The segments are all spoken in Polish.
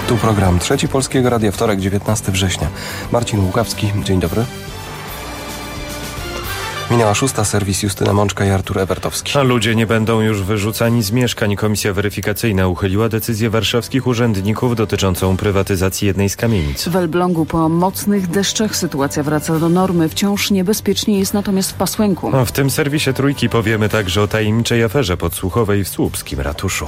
Tu program Trzeci Polskiego Radia, wtorek, 19 września. Marcin Łukawski, dzień dobry. Minęła 6, serwis Justyna Mączka i Artur Ebertowski. A ludzie nie będą już wyrzucani z mieszkań. Komisja weryfikacyjna uchyliła decyzję warszawskich urzędników dotyczącą prywatyzacji jednej z kamienic. W Elblągu po mocnych deszczach sytuacja wraca do normy. Wciąż niebezpiecznie jest natomiast w Pasłęku. A w tym serwisie Trójki powiemy także o tajemniczej aferze podsłuchowej w słupskim ratuszu.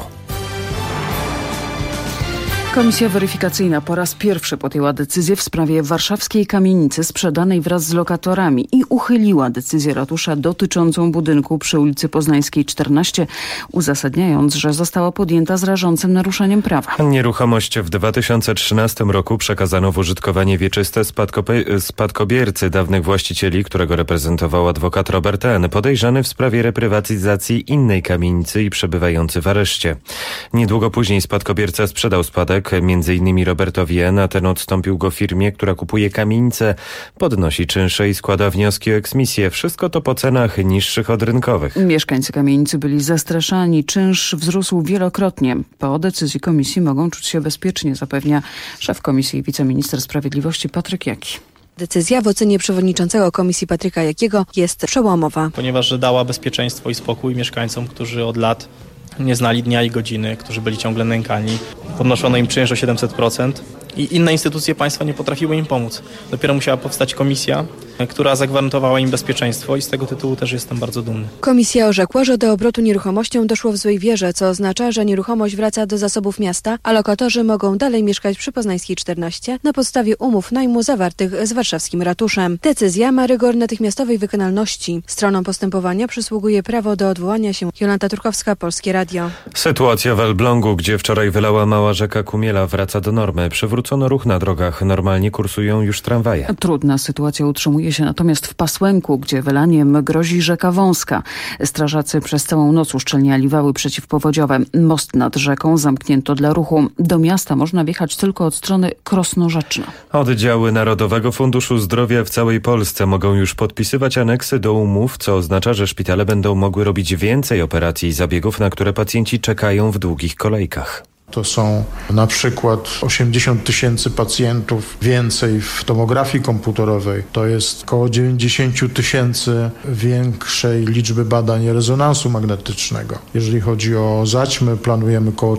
Komisja weryfikacyjna po raz pierwszy podjęła decyzję w sprawie warszawskiej kamienicy sprzedanej wraz z lokatorami i uchyliła decyzję ratusza dotyczącą budynku przy ulicy Poznańskiej 14, uzasadniając, że została podjęta z rażącym naruszeniem prawa. Nieruchomość w 2013 roku przekazano w użytkowanie wieczyste spadkobiercy dawnych właścicieli, którego reprezentował adwokat Robert N., podejrzany w sprawie reprywatyzacji innej kamienicy i przebywający w areszcie. Niedługo później spadkobierca sprzedał spadek m.in. Robertowi N., a ten odstąpił go firmie, która kupuje kamienicę, podnosi czynsze i składa wnioski o eksmisję. Wszystko to po cenach niższych od rynkowych. Mieszkańcy kamienicy byli zastraszani. Czynsz wzrósł wielokrotnie. Po decyzji komisji mogą czuć się bezpiecznie, zapewnia szef komisji i wiceminister sprawiedliwości Patryk Jaki. Decyzja w ocenie przewodniczącego komisji Patryka Jakiego jest przełomowa. Ponieważ dała bezpieczeństwo i spokój mieszkańcom, którzy od lat nie znali dnia i godziny, którzy byli ciągle nękani. Podnoszono im czynsz o 700% i inne instytucje państwa nie potrafiły im pomóc. Dopiero musiała powstać komisja, która zagwarantowała im bezpieczeństwo i z tego tytułu też jestem bardzo dumny. Komisja orzekła, że do obrotu nieruchomością doszło w złej wierze, co oznacza, że nieruchomość wraca do zasobów miasta, a lokatorzy mogą dalej mieszkać przy Poznańskiej 14 na podstawie umów najmu zawartych z warszawskim ratuszem. Decyzja ma rygor natychmiastowej wykonalności. Stronom postępowania przysługuje prawo do odwołania się. Jolanta Turkowska, Polskie Radio. Sytuacja w Elblągu, gdzie wczoraj wylała mała rzeka Kumiela, wraca do normy. Przywrócono ruch na drogach. Normalnie kursują już tramwaje. Trudna sytuacja utrzymuje się natomiast w Pasłęku, gdzie wylaniem grozi rzeka Wąska. Strażacy przez całą noc uszczelniali wały przeciwpowodziowe. Most nad rzeką zamknięto dla ruchu. Do miasta można wjechać tylko od strony Krosnorzeczna. Oddziały Narodowego Funduszu Zdrowia w całej Polsce mogą już podpisywać aneksy do umów, co oznacza, że szpitale będą mogły robić więcej operacji i zabiegów, na które pacjenci czekają w długich kolejkach. To są na przykład 80 000 pacjentów więcej w tomografii komputerowej. To jest około 90 000 większej liczby badań rezonansu magnetycznego. Jeżeli chodzi o zaćmy, planujemy około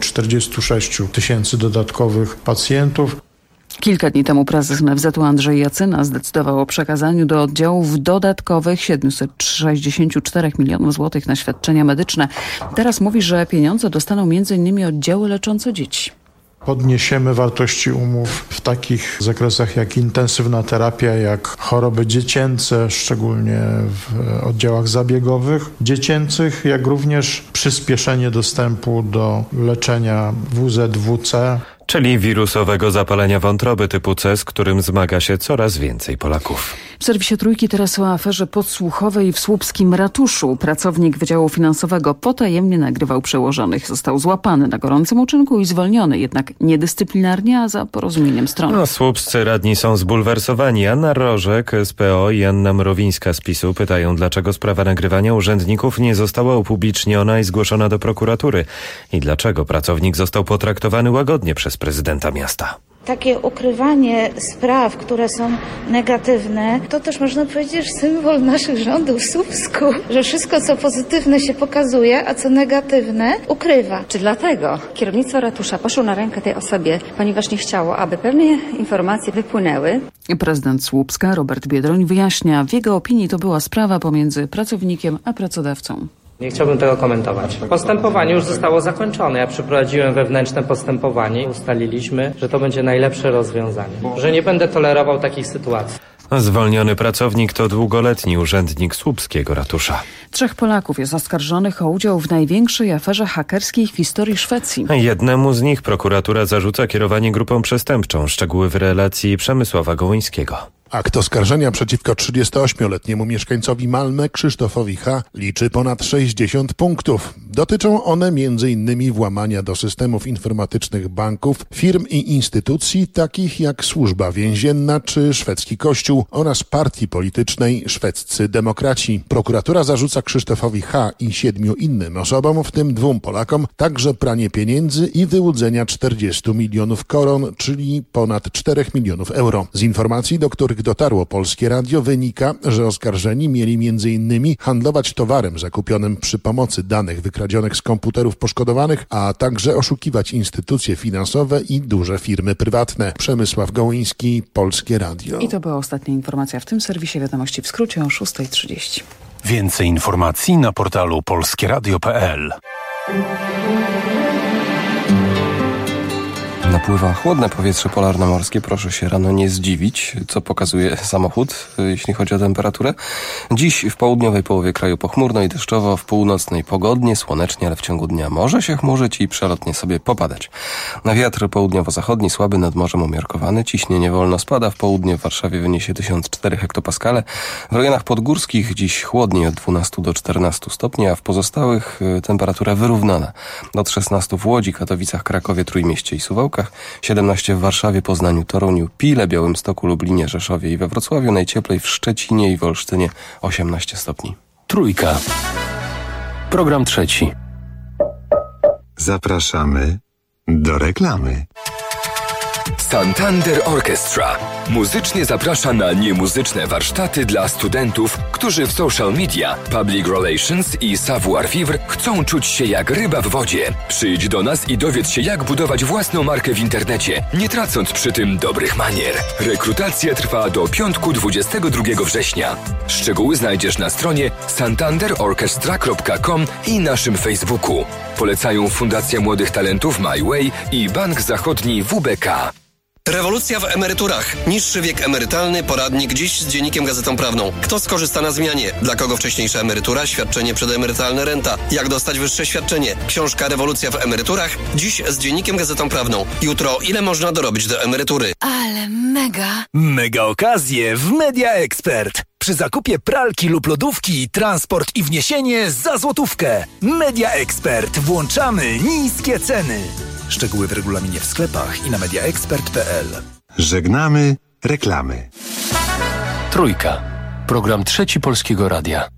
46 000 dodatkowych pacjentów. Kilka dni temu prezes NFZ-u Andrzej Jacyna zdecydował o przekazaniu do oddziałów dodatkowych 764 milionów złotych na świadczenia medyczne. Teraz mówi, że pieniądze dostaną m.in. oddziały leczące dzieci. Podniesiemy wartości umów w takich zakresach jak intensywna terapia, jak choroby dziecięce, szczególnie w oddziałach zabiegowych dziecięcych, jak również przyspieszenie dostępu do leczenia WZ-WC. Czyli wirusowego zapalenia wątroby typu C, z którym zmaga się coraz więcej Polaków. W serwisie Trójki teraz o aferze podsłuchowej w słupskim ratuszu. Pracownik Wydziału Finansowego potajemnie nagrywał przełożonych. Został złapany na gorącym uczynku i zwolniony, jednak niedyscyplinarnie, a za porozumieniem stron. Słupscy radni są zbulwersowani. Anna Rożek z PO i Anna Mrowińska z PiS-u pytają, dlaczego sprawa nagrywania urzędników nie została upubliczniona i zgłoszona do prokuratury. I dlaczego pracownik został potraktowany łagodnie przez prezydenta miasta. Takie ukrywanie spraw, które są negatywne, to też można powiedzieć symbol naszych rządów w Słupsku, że wszystko co pozytywne się pokazuje, a co negatywne ukrywa. Czy dlatego kierownictwo ratusza poszło na rękę tej osobie, ponieważ nie chciało, aby pewne informacje wypłynęły? Prezydent Słupska Robert Biedroń wyjaśnia, w jego opinii to była sprawa pomiędzy pracownikiem a pracodawcą. Nie chciałbym tego komentować. Postępowanie już zostało zakończone. Ja przeprowadziłem wewnętrzne postępowanie. Ustaliliśmy, że to będzie najlepsze rozwiązanie. Że nie będę tolerował takich sytuacji. Zwolniony pracownik to długoletni urzędnik słupskiego ratusza. 3 Polaków jest oskarżonych o udział w największej aferze hakerskiej w historii Szwecji. Jednemu z nich prokuratura zarzuca kierowanie grupą przestępczą. Szczegóły w relacji Przemysława Gołyńskiego. Akt oskarżenia przeciwko 38-letniemu mieszkańcowi Malmö Krzysztofowi H. liczy ponad 60 punktów. Dotyczą one m.in. włamania do systemów informatycznych banków, firm i instytucji takich jak Służba Więzienna czy Szwedzki Kościół oraz partii politycznej Szwedzcy Demokraci. Prokuratura zarzuca Krzysztofowi H. i 7 innym osobom, w tym 2 Polakom, także pranie pieniędzy i wyłudzenia 40 milionów koron, czyli ponad 4 milionów euro. Z informacji, do których dotarło Polskie Radio, wynika, że oskarżeni mieli m.in. handlować towarem zakupionym przy pomocy danych wykradzionych z komputerów poszkodowanych, a także oszukiwać instytucje finansowe i duże firmy prywatne. Przemysław Gołyński, Polskie Radio. I to była ostatnia informacja w tym serwisie. Wiadomości w skrócie o 6:30. Więcej informacji na portalu polskieradio.pl. Napływa chłodne powietrze polarno-morskie. Proszę się rano nie zdziwić, co pokazuje samochód, jeśli chodzi o temperaturę. Dziś w południowej połowie kraju pochmurno i deszczowo, w północnej pogodnie, słonecznie, ale w ciągu dnia może się chmurzyć i przelotnie sobie popadać. Na wiatr południowo-zachodni słaby, nad morzem umiarkowany. Ciśnienie wolno spada. W południe w Warszawie wyniesie 1004 hektopaskale. W rejonach podgórskich dziś chłodniej od 12 do 14 stopni, a w pozostałych temperatura wyrównana. Od 16 w Łodzi, Katowicach, Krakowie, Trójmieście i Suwałkach. 17 w Warszawie, Poznaniu, Toruniu, Pile, Białymstoku, Lublinie, Rzeszowie i we Wrocławiu. Najcieplej w Szczecinie i w Olsztynie 18 stopni. Trójka. Program trzeci. Zapraszamy do reklamy. Santander Orchestra muzycznie zaprasza na niemuzyczne warsztaty dla studentów, którzy w social media, public relations i savoir-vivre chcą czuć się jak ryba w wodzie. Przyjdź do nas i dowiedz się, jak budować własną markę w internecie, nie tracąc przy tym dobrych manier. Rekrutacja trwa do piątku 22 września. Szczegóły znajdziesz na stronie santanderorchestra.com i naszym Facebooku. Polecają Fundacja Młodych Talentów My Way i Bank Zachodni WBK. Rewolucja w emeryturach. Niższy wiek emerytalny, poradnik dziś z Dziennikiem Gazetą Prawną. Kto skorzysta na zmianie? Dla kogo wcześniejsza emerytura, świadczenie przedemerytalne, renta? Jak dostać wyższe świadczenie? Książka Rewolucja w emeryturach. Dziś z Dziennikiem Gazetą Prawną. Jutro ile można dorobić do emerytury? Ale mega! Mega okazje w Media Expert. Przy zakupie pralki lub lodówki, transport i wniesienie za złotówkę. Media Expert. Włączamy niskie ceny. Szczegóły w regulaminie w sklepach i na mediaexpert.pl. Żegnamy reklamy. Trójka. Program trzeci Polskiego Radia.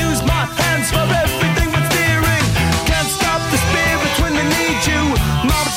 Use my hands for everything but steering. Can't stop the spirit when they need you. My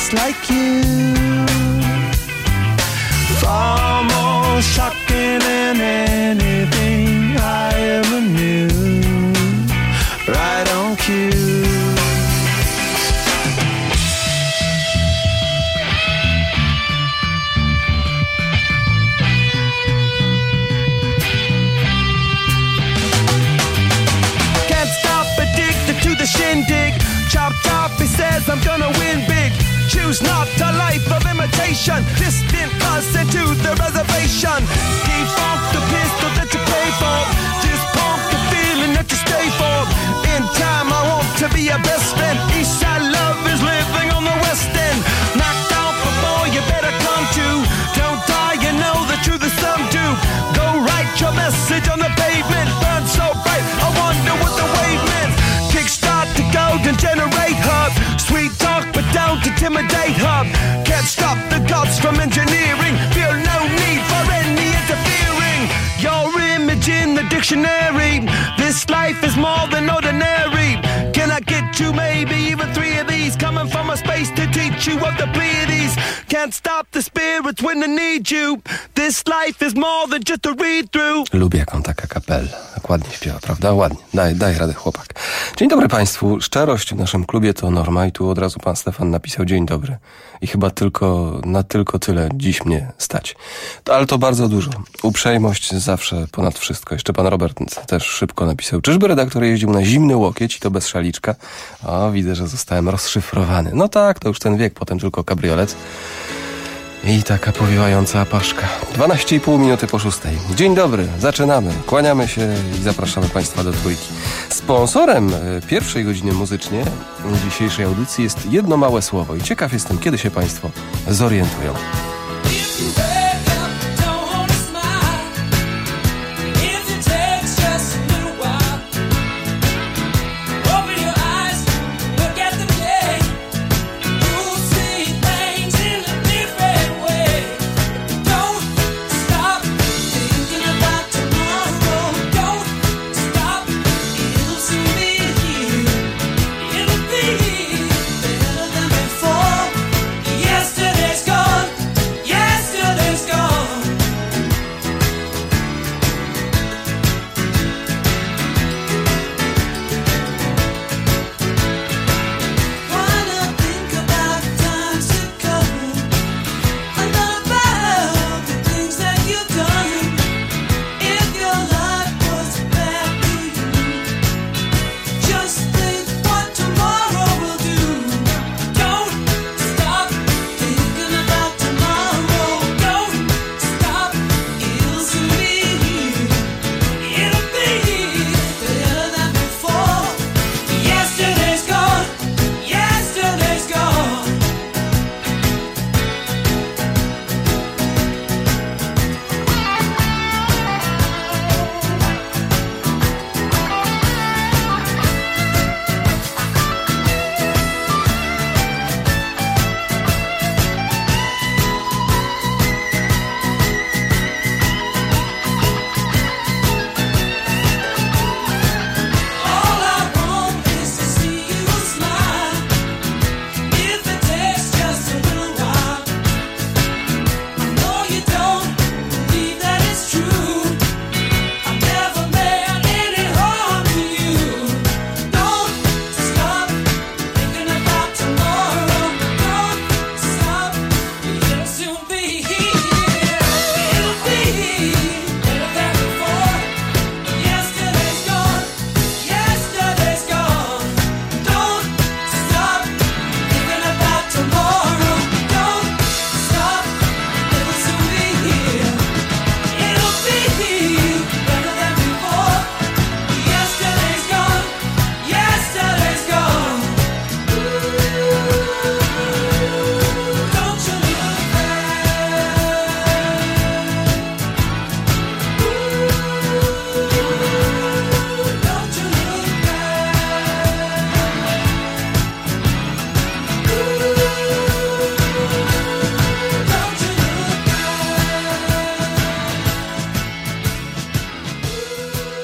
just like you. Far more shocking than anything I ever knew. Right on cue. Shindig, chopped off, he says I'm gonna win big. Choose not a life of imitation. Distant us into the reservation. Defunct the pistol that you pay for. Just pump the feeling that you stay for. In time I want to be your best friend. East side love is living on the west end. Knocked out before you better come to. Don't die, you know the truth is some do. Go write your message on the pavement. Burn so bright, I wonder what the wave meant. Kickstart the golden generate hub. Sweet talk but don't intimidate hub. Can't stop the gods from engineering. Feel no need for any interfering. Your image in the dictionary. This life is more than ordinary. Can I get you maybe even 3 of these? Coming from a space to teach you of the Pleiades. Can't stop the spirits when they need you. This life is more than just a read-through. Lubię jak on taka kapel. Tak ładnie śpiewa, prawda? Ładnie. Daj radę, chłopak. Dzień dobry Państwu. Szczerość w naszym klubie to norma i tu od razu pan Stefan napisał dzień dobry. I chyba tylko tyle dziś mnie stać. Ale to bardzo dużo. Uprzejmość zawsze ponad wszystko. Jeszcze pan Robert też szybko napisał. Czyżby redaktor jeździł na zimny łokieć i to bez szaliczka? O, widzę, że zostałem rozszyfrowany. No tak, to już ten wiek, potem tylko kabriolet. I taka powiewająca apaszka. 12,5 minuty po 6. Dzień dobry, zaczynamy. Kłaniamy się i zapraszamy Państwa do Trójki. Sponsorem pierwszej godziny muzycznie dzisiejszej audycji jest jedno małe słowo. I ciekaw jestem, kiedy się Państwo zorientują.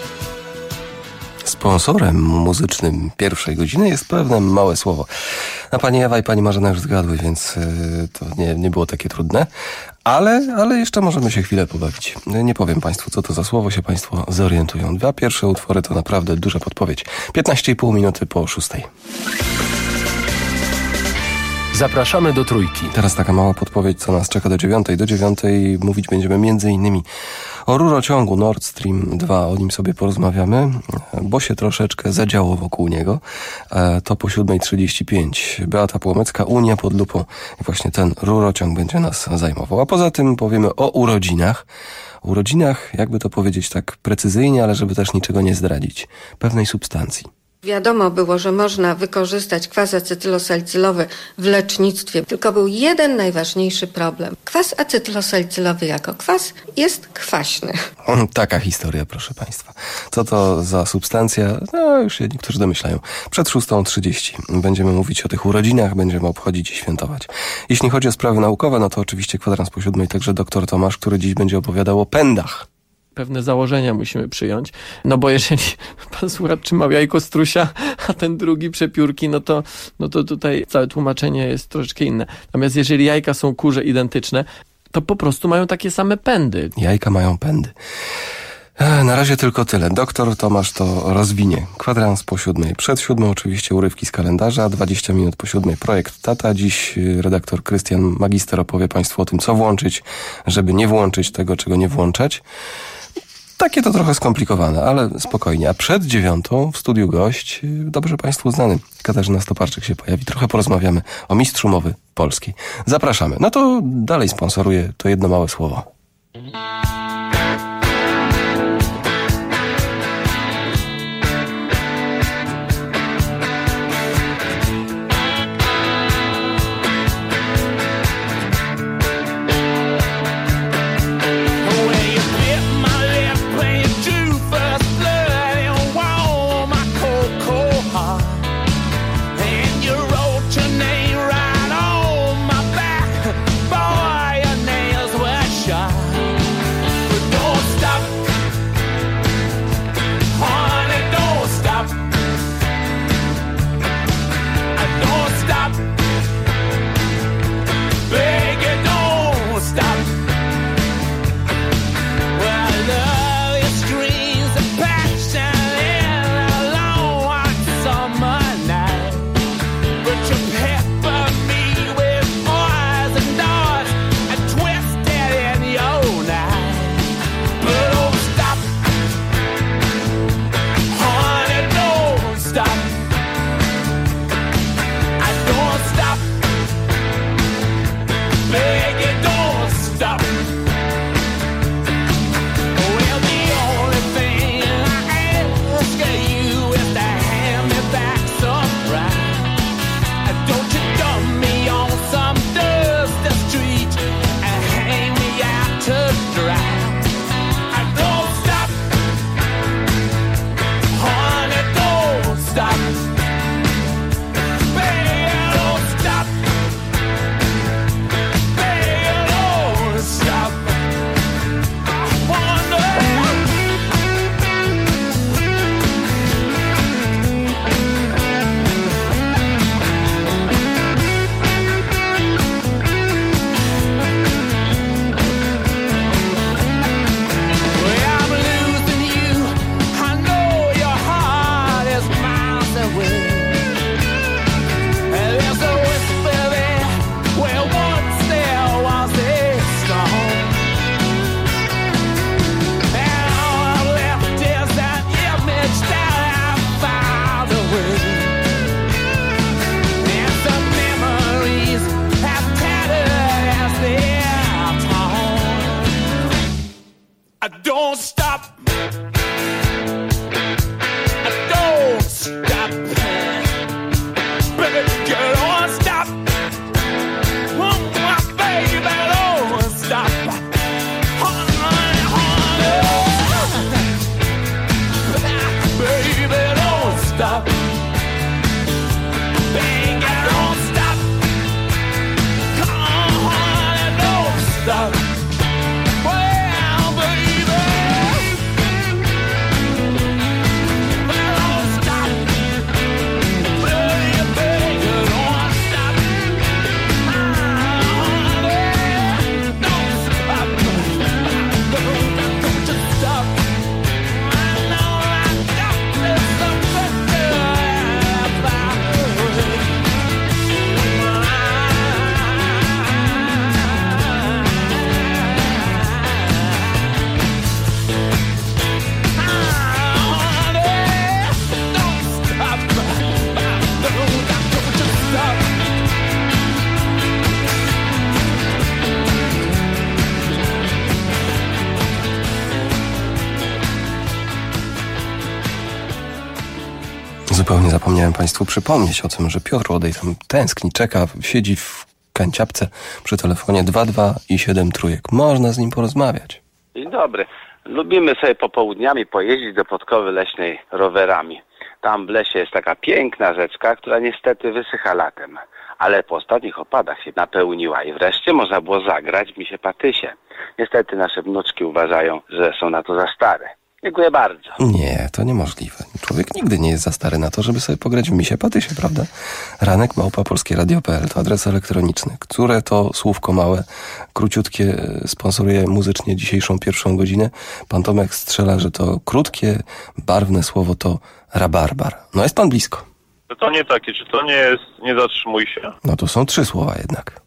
Sponsorem muzycznym pierwszej godziny jest pewne małe słowo. A pani Ewa i pani Marzena już zgadły, więc to nie było takie trudne. Ale jeszcze możemy się chwilę pobawić. Nie powiem państwu, co to za słowo, się państwo zorientują. 2 pierwsze utwory to naprawdę duża podpowiedź. 15,5 minuty po 6. Zapraszamy do Trójki. Teraz taka mała podpowiedź, co nas czeka do 9. Do 9 mówić będziemy m.in. o rurociągu Nord Stream 2. O nim sobie porozmawiamy, bo się troszeczkę zadziało wokół niego. To po 7:35. Beata Płomecka, Unia pod lupą. I właśnie ten rurociąg będzie nas zajmował. A poza tym powiemy o urodzinach. Urodzinach, jakby to powiedzieć tak precyzyjnie, ale żeby też niczego nie zdradzić. Pewnej substancji. Wiadomo było, że można wykorzystać kwas acetylosalicylowny w lecznictwie, tylko był jeden najważniejszy problem. Kwas acetylosalicylowny jako kwas jest kwaśny. Taka historia, proszę państwa. Co to za substancja? No, już się niektórzy domyślają. Przed 6:30 będziemy mówić o tych urodzinach, będziemy obchodzić i świętować. Jeśli chodzi o sprawy naukowe, no to oczywiście kwadrans po 7 także dr Tomasz, który dziś będzie opowiadał o pędach. Pewne założenia musimy przyjąć, no bo jeżeli pan słuchacz trzymał jajko strusia, a ten drugi przepiórki, no to tutaj całe tłumaczenie jest troszeczkę inne. Natomiast jeżeli jajka są kurze identyczne, to po prostu mają takie same pędy. Jajka mają pędy. Na razie tylko tyle. Doktor Tomasz to rozwinie. Kwadrans po 7. Przed 7 oczywiście urywki z kalendarza, 20 minut po 7 projekt Tata. Dziś redaktor Krystian Magister opowie państwu o tym, co włączyć, żeby nie włączyć tego, czego nie włączać. Takie to trochę skomplikowane, ale spokojnie. A przed 9 w studiu gość, dobrze państwu znany, Katarzyna Stoparczyk się pojawi. Trochę porozmawiamy o mistrzu mowy polskiej. Zapraszamy. No to dalej sponsoruje to jedno małe słowo. Zapomniałem Państwu przypomnieć o tym, że Piotr Łodej tam tęskni, czeka, siedzi w kanciapce przy telefonie 22 i 7 trójek. Można z nim porozmawiać. Dzień dobry. Lubimy sobie popołudniami pojeździć do Podkowy Leśnej rowerami. Tam w lesie jest taka piękna rzeczka, która niestety wysycha latem. Ale po ostatnich opadach się napełniła i wreszcie można było zagrać w misie patysie. Niestety nasze wnuczki uważają, że są na to za stare. Dziękuję bardzo. Nie, to niemożliwe. Człowiek nigdy nie jest za stary na to, żeby sobie pograć w misie patysie, prawda? ranek@polskieradio.pl to adres elektroniczny. Które to słówko małe, króciutkie sponsoruje muzycznie dzisiejszą pierwszą godzinę? Pan Tomek strzela, że to krótkie, barwne słowo to rabarbar. No jest pan blisko. Czy to nie takie, czy to nie jest nie zatrzymuj się? No to są 3 słowa jednak.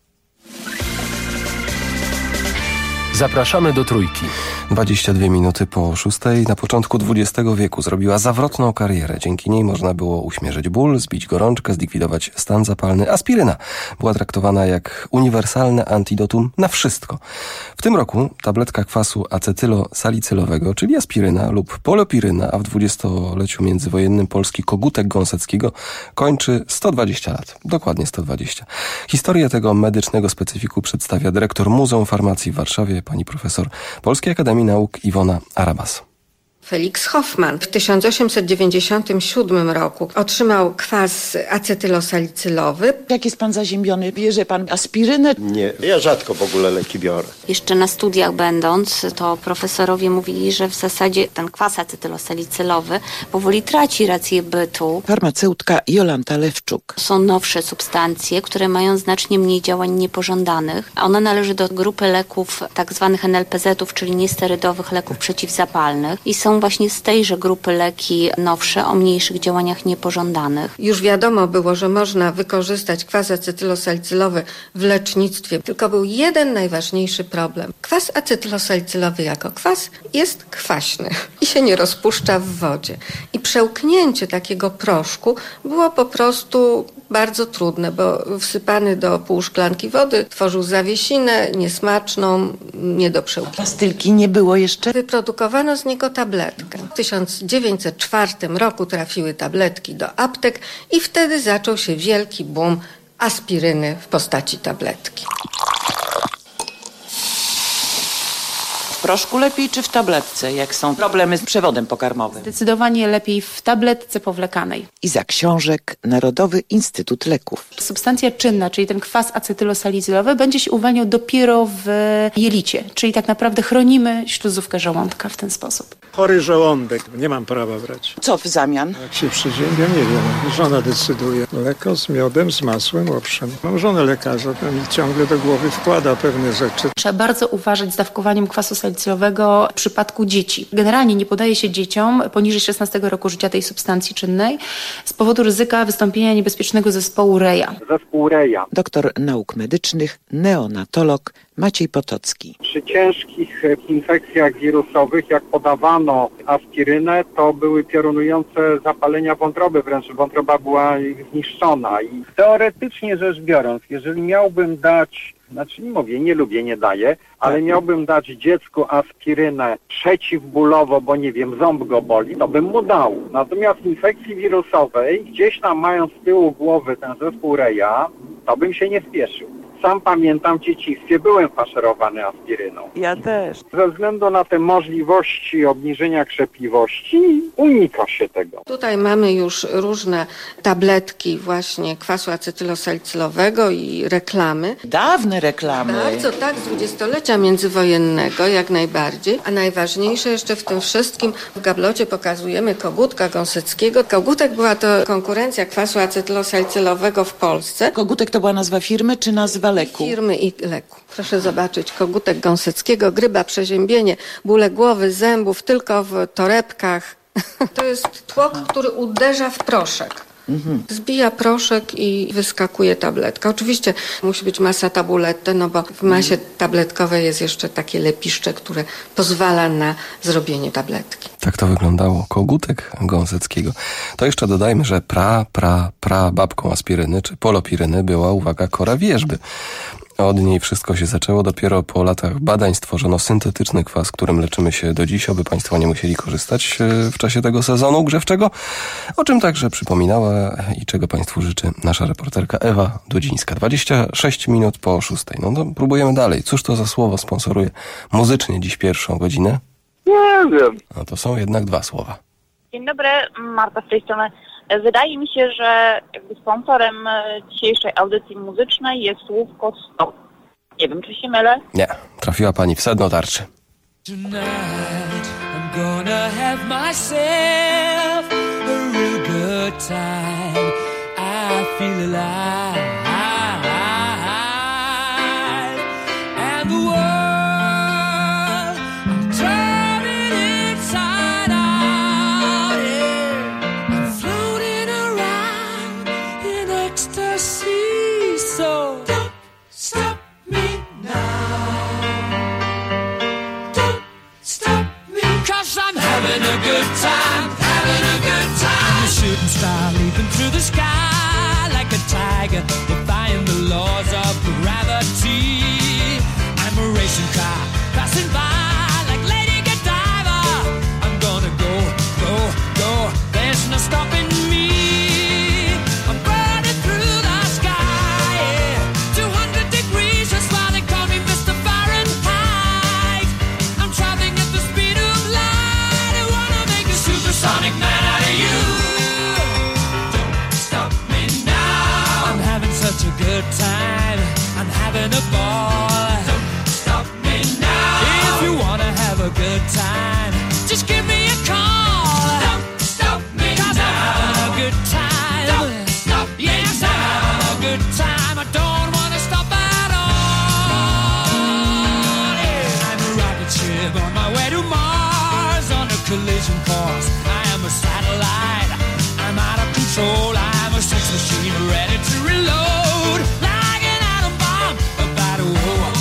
Zapraszamy do Trójki. 22 minuty po 6. Na początku XX wieku zrobiła zawrotną karierę. Dzięki niej można było uśmierzyć ból, zbić gorączkę, zlikwidować stan zapalny. Aspiryna była traktowana jak uniwersalne antidotum na wszystko. W tym roku tabletka kwasu acetylosalicylowego, czyli aspiryna lub polopiryna, a w dwudziestoleciu międzywojennym polski kogutek Gąseckiego kończy 120 lat. Dokładnie 120. Historię tego medycznego specyfiku przedstawia dyrektor Muzeum Farmacji w Warszawie, pani profesor Polskiej Akademii Nauk Iwona Arabas. Felix Hoffman w 1897 roku otrzymał kwas acetylosalicylowy. Jak jest pan zaziębiony? Bierze pan aspirynę? Nie, ja rzadko w ogóle leki biorę. Jeszcze na studiach będąc, to profesorowie mówili, że w zasadzie ten kwas acetylosalicylowy powoli traci rację bytu. Farmaceutka Jolanta Lewczuk. Są nowsze substancje, które mają znacznie mniej działań niepożądanych. Ona należy do grupy leków tak zwanych NLPZ-ów, czyli niesterydowych leków przeciwzapalnych i są właśnie z tejże grupy leki nowsze o mniejszych działaniach niepożądanych. Już wiadomo było, że można wykorzystać kwas acetylosalicylowy w lecznictwie, tylko był jeden najważniejszy problem. Kwas acetylosalicylowy jako kwas jest kwaśny i się nie rozpuszcza w wodzie. I przełknięcie takiego proszku było po prostu bardzo trudne, bo wsypany do pół szklanki wody tworzył zawiesinę niesmaczną, nie do przełknięcia. Pastylki nie było jeszcze? Wyprodukowano z niego tabletkę. W 1904 roku trafiły tabletki do aptek i wtedy zaczął się wielki boom aspiryny w postaci tabletki. W proszku lepiej czy w tabletce, jak są problemy z przewodem pokarmowym? Zdecydowanie lepiej w tabletce powlekanej. Iza Książek, Narodowy Instytut Leków. Substancja czynna, czyli ten kwas acetylosalicylowy, będzie się uwalniał dopiero w jelicie, czyli tak naprawdę chronimy śluzówkę żołądka w ten sposób. Chory żołądek, nie mam prawa brać. Co w zamian? Jak się przeziębia, nie wiem, żona decyduje. Mleko z miodem, z masłem, owszem. Mam żonę lekarza, to mi ciągle do głowy wkłada pewne rzeczy. Trzeba bardzo uważać z dawkowaniem kwasu salicylowego w przypadku dzieci. Generalnie nie podaje się dzieciom poniżej 16 roku życia tej substancji czynnej z powodu ryzyka wystąpienia niebezpiecznego zespołu Reja. Zespół Reja. Doktor nauk medycznych, neonatolog Maciej Potocki. Przy ciężkich infekcjach wirusowych, jak podawano aspirynę, to były piorunujące zapalenia wątroby, wręcz wątroba była zniszczona. I teoretycznie rzecz biorąc, jeżeli miałbym dać, znaczy nie mówię, nie lubię, nie daję, ale miałbym dać dziecku aspirynę przeciwbólowo, bo nie wiem, ząb go boli, to bym mu dał. Natomiast infekcji wirusowej, gdzieś tam mając z tyłu głowy ten zespół Reja, to bym się nie spieszył. Sam pamiętam, w dzieciństwie byłem faszerowany aspiryną. Ja też. Ze względu na te możliwości obniżenia krzepliwości unika się tego. Tutaj mamy już różne tabletki właśnie kwasu acetylosalicyłowego i reklamy. Dawne reklamy. Bardzo, tak, z dwudziestolecia międzywojennego, jak najbardziej. A najważniejsze jeszcze w tym wszystkim, w gablocie pokazujemy kogutka Gąseckiego. Kogutek była to konkurencja kwasu acetylosalicylowego w Polsce. Kogutek to była nazwa firmy czy nazwa leku? Firmy i leku. Proszę zobaczyć, kogutek Gąseckiego, gryba, przeziębienie, bóle głowy, zębów, tylko w torebkach. To jest tłok, który uderza w proszek. Zbija proszek i wyskakuje tabletka. Oczywiście musi być masa tabulette, no bo w masie tabletkowej jest jeszcze takie lepiszcze, które pozwala na zrobienie tabletki. Tak to wyglądało. Kogutek Gąseckiego. To jeszcze dodajmy, że babką aspiryny czy polopiryny była, uwaga, kora wierzby. Od niej wszystko się zaczęło. Dopiero po latach badań stworzono syntetyczny kwas, którym leczymy się do dziś, aby Państwo nie musieli korzystać w czasie tego sezonu grzewczego, o czym także przypominała i czego Państwu życzy nasza reporterka Ewa Dudzińska. 26 minut po 6. No to próbujemy dalej. Cóż to za słowo sponsoruje muzycznie dziś pierwszą godzinę? Nie wiem. No to są jednak 2 słowa. Dzień dobry, Marta z tej strony. Wydaje mi się, że jakby sponsorem dzisiejszej audycji muzycznej jest słówko stop. Nie wiem, czy się mylę? Nie, trafiła Pani w sedno tarczy. Tonight I'm gonna have myself a real good time. I feel alive. And the world I'm turning inside out. Yeah. I'm floating around in ecstasy. So don't stop me now. Don't stop me, 'cause I'm having a good time, having a good time. I'm a shooting star leaping through the sky like a tiger, defying the laws of gravity. I'm a racing car passing by like Lady Godiva. I'm gonna go, go, go. There's no stopping me. I'm burning through the sky, yeah. 200 degrees, that's why they call me Mr. Fahrenheit. I'm traveling at the speed of light. I wanna make a supersonic man out of you. Don't stop me now. I'm having such a good time. I'm having a ball. Don't stop me now. If you wanna have a good time, just give me a call. Don't stop me now. 'Cause I'm having a good time. Don't stop me yes, now. I'm having a good time. I don't wanna stop at all. Yeah. I'm a rocket ship on my way to Mars on a collision course. I am a satellite. I'm out of control. I'm a sex machine ready to reload. Like an atom bomb about to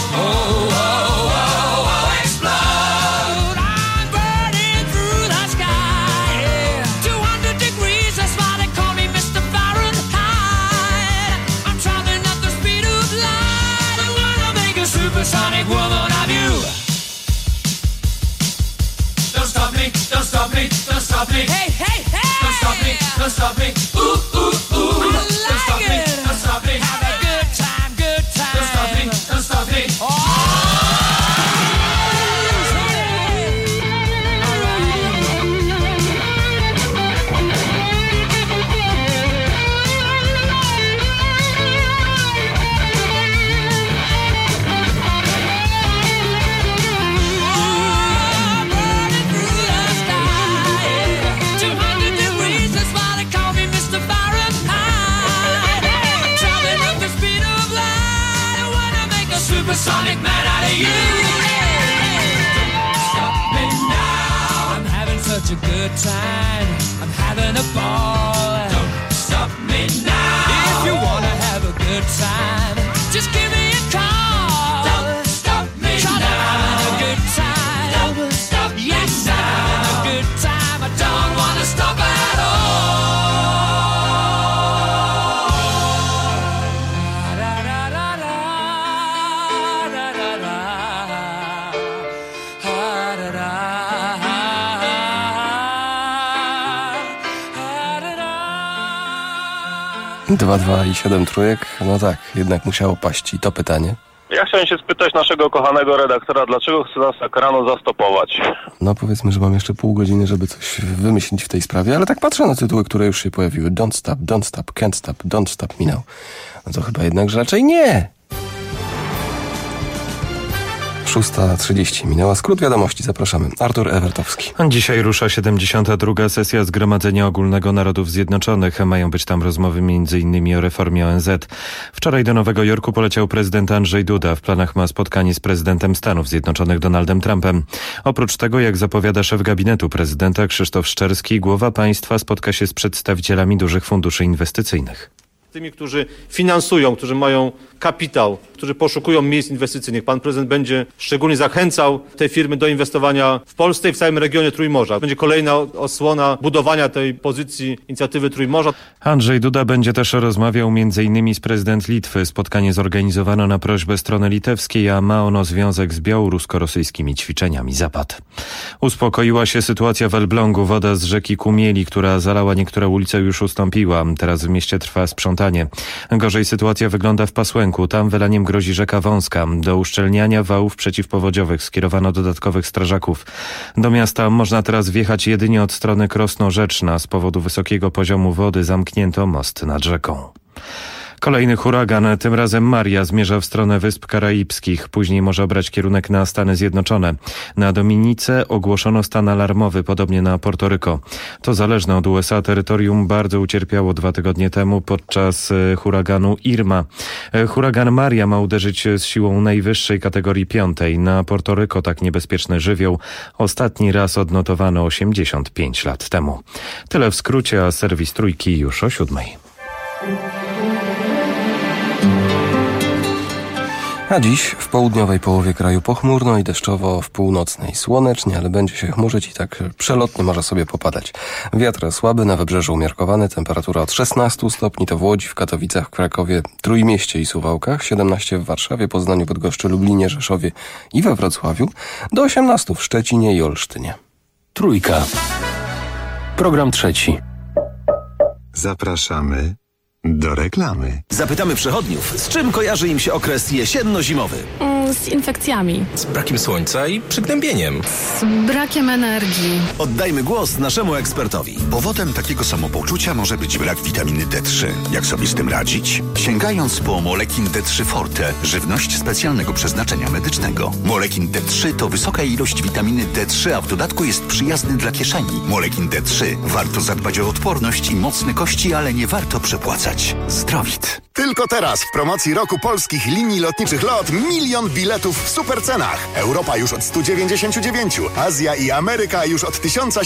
explode. I'm burning through the sky. Yeah. 200 degrees, that's why they call me Mr. Fahrenheit. I'm traveling at the speed of light. I wanna make a supersonic woman of you. Don't stop me, don't stop me, don't stop me. Hey, hey, hey! Don't stop me, don't stop me. Ooh, ooh, ooh. Don't stop me, don't stop me. Have a good time, good time. Don't stop me, don't stop me. Supersonic man out of you. Don't stop me now. I'm having such a good time. I'm having a ball. Don't stop me now. If you wanna have a good time, just give me a call. Don't stop me now. I'm having a good time. Don't stop me yes, now. I'm having a good time. I don't wanna stop at all. Dwa, 2 i 7 trójek. No tak, jednak musiało paść i to pytanie. Ja chciałem się spytać naszego kochanego redaktora, dlaczego chce nas tak rano zastopować? No powiedzmy, że mam jeszcze pół godziny, żeby coś wymyślić w tej sprawie, ale tak patrzę na tytuły, które już się pojawiły. Don't stop, can't stop, don't stop me now. No to chyba jednak, że raczej nie. 6:30 minęła. Skrót wiadomości. Zapraszamy. Artur Ewertowski. Dzisiaj rusza 72. sesja Zgromadzenia Ogólnego Narodów Zjednoczonych. Mają być tam rozmowy m.in. o reformie ONZ. Wczoraj do Nowego Jorku poleciał prezydent Andrzej Duda. W planach ma spotkanie z prezydentem Stanów Zjednoczonych Donaldem Trumpem. Oprócz tego, jak zapowiada szef gabinetu prezydenta Krzysztof Szczerski, głowa państwa spotka się z przedstawicielami dużych funduszy inwestycyjnych. Tymi, którzy finansują, którzy mają kapitał którzy poszukują miejsc inwestycyjnych. Pan prezydent będzie szczególnie zachęcał te firmy do inwestowania w Polsce i w całym regionie Trójmorza. Będzie kolejna osłona budowania tej pozycji inicjatywy Trójmorza. Andrzej Duda będzie też rozmawiał m.in. z prezydent Litwy. Spotkanie zorganizowano na prośbę strony litewskiej, a ma ono związek z białorusko-rosyjskimi ćwiczeniami Zapad. Uspokoiła się sytuacja w Elblągu. Woda z rzeki Kumieli, która zalała niektóre ulice, już ustąpiła. Teraz w mieście trwa sprzątanie. Gorzej sytuacja wygląda w Pasłęku. Tam wylaniem grozi rzeka Wąska. Do uszczelniania wałów przeciwpowodziowych skierowano dodatkowych strażaków. Do miasta można teraz wjechać jedynie od strony Krosno-Rzeczna. Z powodu wysokiego poziomu wody zamknięto most nad rzeką. Kolejny huragan, tym razem Maria, zmierza w stronę Wysp Karaibskich. Później może obrać kierunek na Stany Zjednoczone. Na Dominice ogłoszono stan alarmowy, podobnie na Portoryko. To zależne od USA terytorium bardzo ucierpiało 2 tygodnie temu podczas huraganu Irma. Huragan Maria ma uderzyć z siłą najwyższej kategorii 5. Na Portoryko tak niebezpieczny żywioł ostatni raz odnotowano 85 lat temu. Tyle w skrócie, a serwis Trójki już o 7:00. A dziś w południowej połowie kraju pochmurno i deszczowo, w północnej słonecznie, ale będzie się chmurzyć i tak przelotnie może sobie popadać. Wiatr słaby, na wybrzeżu umiarkowany, temperatura od 16 stopni to w Łodzi, w Katowicach, w Krakowie, Trójmieście i Suwałkach, 17 w Warszawie, Poznaniu, Bydgoszczy, Lublinie, Rzeszowie i we Wrocławiu, do 18 w Szczecinie i Olsztynie. Trójka. Program trzeci. Zapraszamy do reklamy. Zapytamy przechodniów, z czym kojarzy im się okres jesienno-zimowy? Z infekcjami. Z brakiem słońca i przygnębieniem. Z brakiem energii. Oddajmy głos naszemu ekspertowi. Powodem takiego samopoczucia może być brak witaminy D3. Jak sobie z tym radzić? Sięgając po Molekin D3 Forte, żywność specjalnego przeznaczenia medycznego. Molekin D3 to wysoka ilość witaminy D3, a w dodatku jest przyjazny dla kieszeni. Molekin D3 warto zadbać o odporność i mocne kości, ale nie warto przepłacać. Zdrowit. Tylko teraz w promocji roku polskich linii lotniczych LOT 1 000 000 biletów w supercenach. Europa już od 199, Azja i Ameryka już od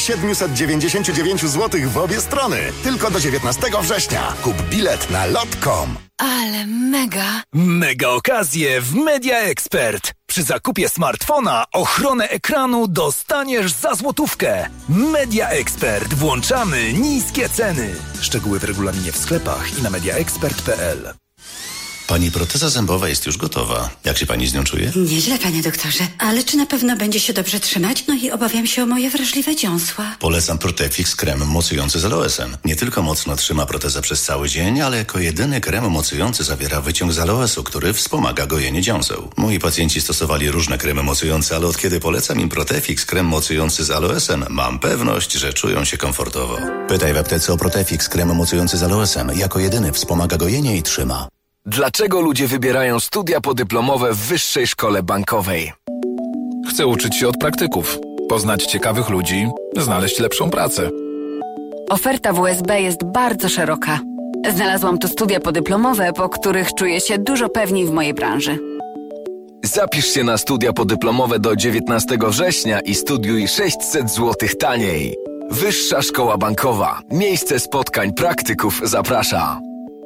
1799 zł w obie strony. Tylko do 19 września. Kup bilet na lot.com. Ale mega! Mega okazje w Media Expert. Przy zakupie smartfona ochronę ekranu dostaniesz za złotówkę. Media Expert. Włączamy niskie ceny. Szczegóły w regulaminie w sklepach i na mediaexpert.pl. Pani proteza zębowa jest już gotowa. Jak się pani z nią czuje? Nieźle, panie doktorze. Ale czy na pewno będzie się dobrze trzymać? No i obawiam się o moje wrażliwe dziąsła. Polecam Protefix krem mocujący z aloesem. Nie tylko mocno trzyma protezę przez cały dzień, ale jako jedyny krem mocujący zawiera wyciąg z aloesu, który wspomaga gojenie dziąseł. Moi pacjenci stosowali różne kremy mocujące, ale od kiedy polecam im Protefix krem mocujący z aloesem, mam pewność, że czują się komfortowo. Pytaj w aptece o Protefix krem mocujący z aloesem. Jako jedyny wspomaga gojenie i trzyma. Dlaczego ludzie wybierają studia podyplomowe w Wyższej Szkole Bankowej? Chcę uczyć się od praktyków, poznać ciekawych ludzi, znaleźć lepszą pracę. Oferta WSB jest bardzo szeroka. Znalazłam tu studia podyplomowe, po których czuję się dużo pewniej w mojej branży. Zapisz się na studia podyplomowe do 19 września i studiuj 600 zł taniej. Wyższa Szkoła Bankowa. Miejsce spotkań praktyków zaprasza.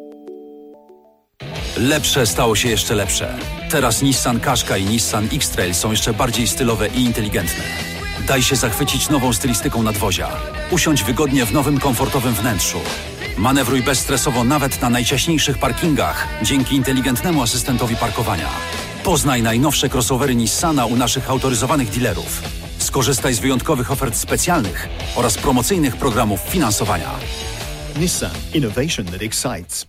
Lepsze stało się jeszcze lepsze. Teraz Nissan Qashqai i Nissan X-Trail są jeszcze bardziej stylowe i inteligentne. Daj się zachwycić nową stylistyką nadwozia. Usiądź wygodnie w nowym, komfortowym wnętrzu. Manewruj bezstresowo nawet na najciaśniejszych parkingach dzięki inteligentnemu asystentowi parkowania. Poznaj najnowsze crossovery Nissana u naszych autoryzowanych dealerów. Skorzystaj z wyjątkowych ofert specjalnych oraz promocyjnych programów finansowania. Nissan. Innovation that excites.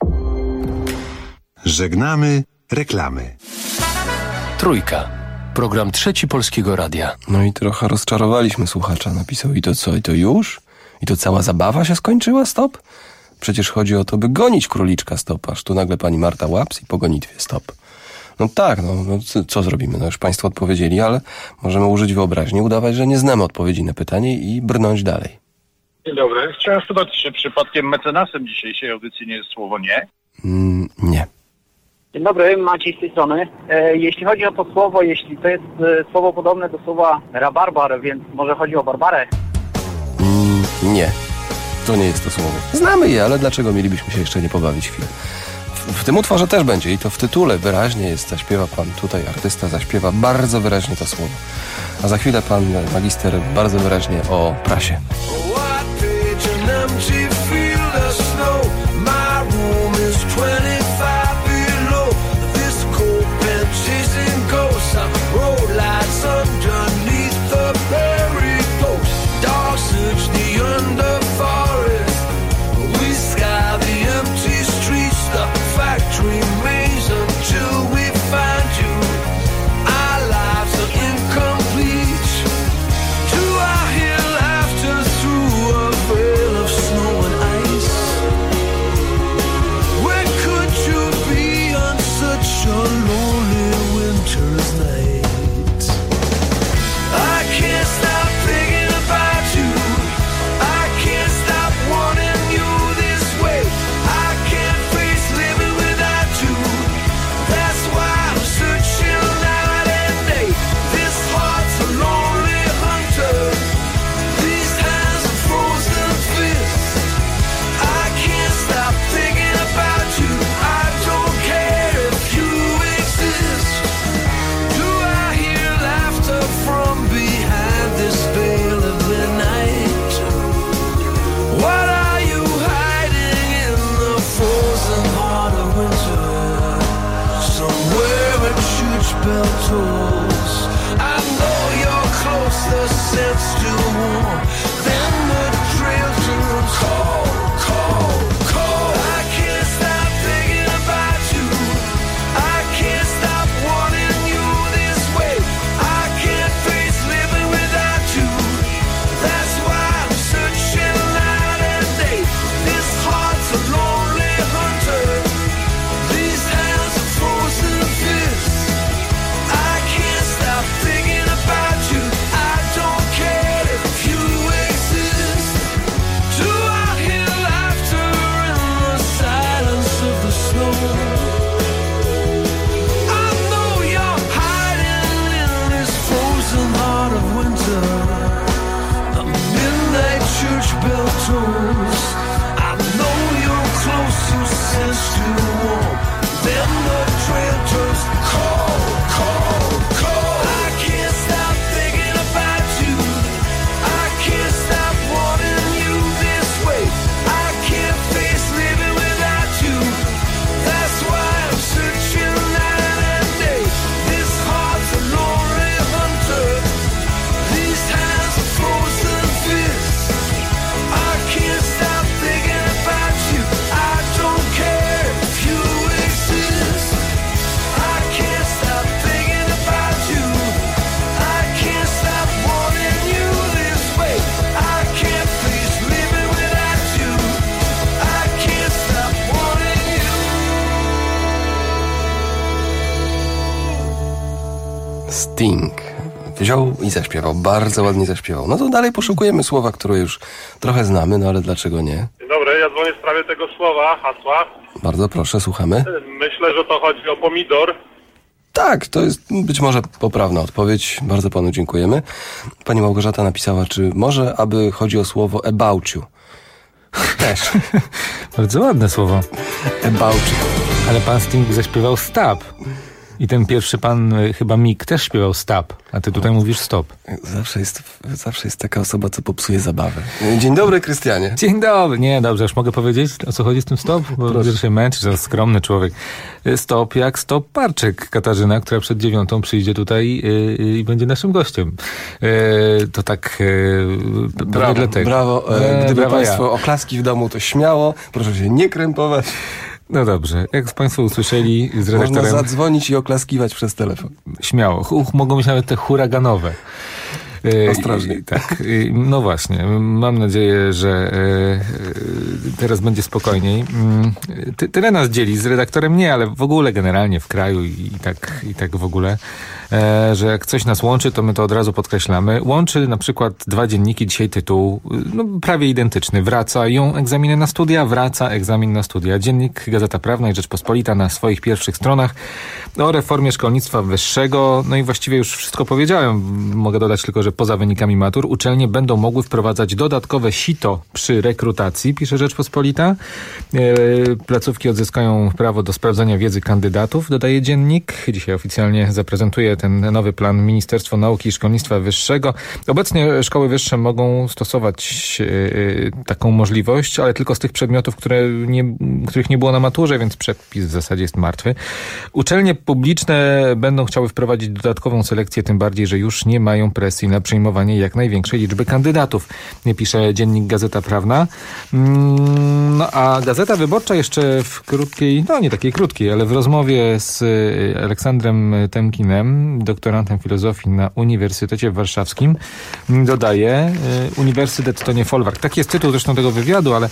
Żegnamy reklamy. Trójka. Program trzeci Polskiego Radia. No i trochę rozczarowaliśmy słuchacza. Napisał: i to co? I to już? I to cała zabawa się skończyła? Stop? Przecież chodzi o to, by gonić króliczka stop. Aż tu nagle pani Marta łaps i po gonitwie stop. No tak, no co zrobimy? No już państwo odpowiedzieli, ale możemy użyć wyobraźni, udawać, że nie znamy odpowiedzi na pytanie i brnąć dalej. Dzień dobry. Chciałem spytać, czy przypadkiem mecenasem dzisiejszej audycji nie jest słowo nie? Nie. Dzień dobry, Maciej z tej strony. Jeśli chodzi o to słowo, jeśli to jest słowo podobne do słowa rabarbar, więc może chodzi o barbarę? Nie, to nie jest to słowo. Znamy je, ale dlaczego mielibyśmy się jeszcze nie pobawić chwilę? w tym utworze też będzie i to w tytule wyraźnie jest, zaśpiewa pan tutaj, artysta zaśpiewa bardzo wyraźnie to słowo. A za chwilę pan magister bardzo wyraźnie o prasie. Sting wziął i zaśpiewał, bardzo ładnie zaśpiewał. No to dalej poszukujemy słowa, które już trochę znamy, no ale dlaczego nie? Dzień dobry, ja dzwonię w sprawie tego słowa, hasła. Bardzo proszę, słuchamy. Myślę, że to chodzi o pomidor. Tak, to jest być może poprawna odpowiedź. Bardzo panu dziękujemy. Pani Małgorzata napisała, czy może, aby chodzi o słowo about you. Też. Bardzo ładne słowo. About you. Ale pan Sting zaśpiewał stop. I ten pierwszy pan, chyba Mick, też śpiewał stop, a ty tutaj mówisz stop. Zawsze jest taka osoba, co popsuje zabawę. Dzień dobry, Krystianie. Dzień dobry. Nie, dobrze, już mogę powiedzieć, o co chodzi z tym stop? Bo wiesz, że się męczy, że skromny człowiek. Stop jak Stop Parczek, Katarzyna, która przed 9:00 przyjdzie tutaj i będzie naszym gościem. To tak... Brawo, brawo. Gdyby brawo państwo oklaski w domu, to śmiało. Proszę się nie krępować. No dobrze, jak państwo usłyszeli z redaktorem... Można zadzwonić i oklaskiwać przez telefon. Śmiało. Mogą być nawet te huraganowe. Ostrożnie. Tak. No właśnie. Mam nadzieję, że teraz będzie spokojniej. Tyle nas dzieli. Z redaktorem nie, ale w ogóle generalnie w kraju i tak w ogóle, że jak coś nas łączy, to my to od razu podkreślamy. Łączy na przykład 2 dzienniki, dzisiaj tytuł prawie identyczny. Wracają egzaminy na studia, wraca egzamin na studia. Dziennik Gazeta Prawna i Rzeczpospolita na swoich pierwszych stronach o reformie szkolnictwa wyższego. No i właściwie już wszystko powiedziałem. Mogę dodać tylko, że poza wynikami matur uczelnie będą mogły wprowadzać dodatkowe sito przy rekrutacji, pisze Rzeczpospolita. Placówki odzyskają prawo do sprawdzania wiedzy kandydatów, dodaje Dziennik. Dzisiaj oficjalnie zaprezentuje ten nowy plan Ministerstwo Nauki i Szkolnictwa Wyższego. Obecnie szkoły wyższe mogą stosować taką możliwość, ale tylko z tych przedmiotów, których nie było na maturze, więc przepis w zasadzie jest martwy. Uczelnie publiczne będą chciały wprowadzić dodatkową selekcję, tym bardziej, że już nie mają presji na przyjmowanie jak największej liczby kandydatów, pisze Dziennik Gazeta Prawna. No a Gazeta Wyborcza jeszcze w krótkiej, no nie takiej krótkiej, ale w rozmowie z Aleksandrem Temkinem, doktorantem filozofii na Uniwersytecie Warszawskim, dodaje: Uniwersytet to nie folwark. Taki jest tytuł zresztą tego wywiadu, ale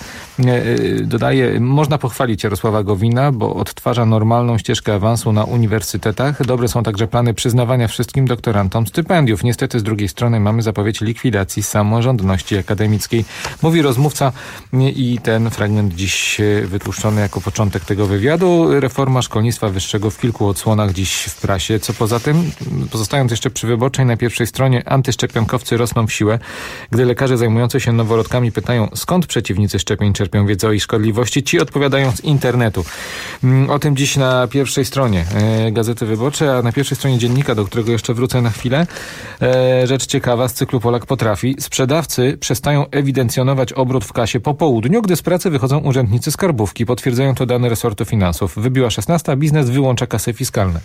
dodaje: można pochwalić Jarosława Gowina, bo odtwarza normalną ścieżkę awansu na uniwersytetach. Dobre są także plany przyznawania wszystkim doktorantom stypendiów. Niestety z drugiej strony mamy zapowiedź likwidacji samorządności akademickiej, mówi rozmówca, i ten fragment dziś wytłuszczony jako początek tego wywiadu. Reforma szkolnictwa wyższego w kilku odsłonach dziś w prasie. Co poza tym, pozostając jeszcze przy Wyborczej, na pierwszej stronie: antyszczepionkowcy rosną w siłę. Gdy lekarze zajmujący się noworodkami pytają, skąd przeciwnicy szczepień czerpią wiedzę o ich szkodliwości, ci odpowiadają z internetu. O tym dziś na pierwszej stronie Gazety Wyborczej, a na pierwszej stronie Dziennika, do którego jeszcze wrócę na chwilę, rzecz ciekawa z cyklu Polak potrafi. Sprzedawcy przestają ewidencjonować obrót w kasie po południu, gdy z pracy wychodzą urzędnicy skarbówki. Potwierdzają to dane resortu finansów. Wybiła 16, biznes wyłącza kasy fiskalne.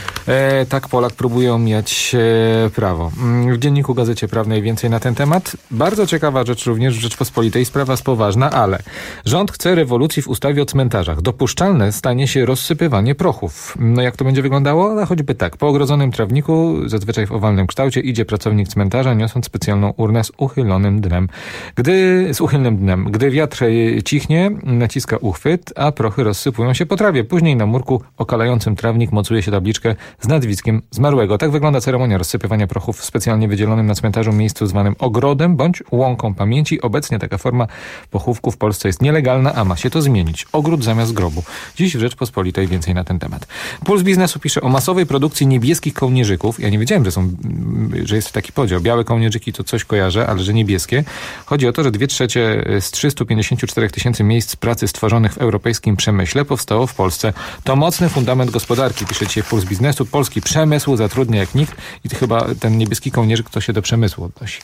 Tak Polak próbuje omijać prawo. W Dzienniku Gazecie Prawnej więcej na ten temat. Bardzo ciekawa rzecz również w Rzeczpospolitej. Sprawa jest poważna, ale rząd chce rewolucji w ustawie o cmentarzach. Dopuszczalne stanie się rozsypywanie prochów. No jak to będzie wyglądało? No choćby tak. Po ogrodzonym trawniku, zazwyczaj w owalnym kształcie, idzie pracownik cmentarza, niosąc specjalną urnę z uchylonym dnem. Uchylnym dnem. Gdy wiatr cichnie, naciska uchwyt, a prochy rozsypują się po trawie. Później na murku okalającym trawnik mocuje się tabliczkę z nazwiskiem zmarłego. Tak wygląda ceremonia rozsypywania prochów w specjalnie wydzielonym na cmentarzu miejscu zwanym ogrodem bądź łąką pamięci. Obecnie taka forma pochówku w Polsce jest nielegalna, a ma się to zmienić. Ogród zamiast grobu. Dziś w Rzeczpospolitej więcej na ten temat. Puls Biznesu pisze o masowej produkcji niebieskich kołnierzyków. Ja nie wiedziałem, że jest taki podział. Białe kołnierzyki to coś kojarzę, ale że niebieskie. Chodzi o to, że 2/3 z 354 000 miejsc pracy stworzonych w europejskim przemyśle powstało w Polsce. To mocny fundament gospodarki, pisze dzisiaj Puls Biznesu. Polski przemysł zatrudnia jak nikt i chyba ten niebieski kołnierzyk to się do przemysłu odnosi.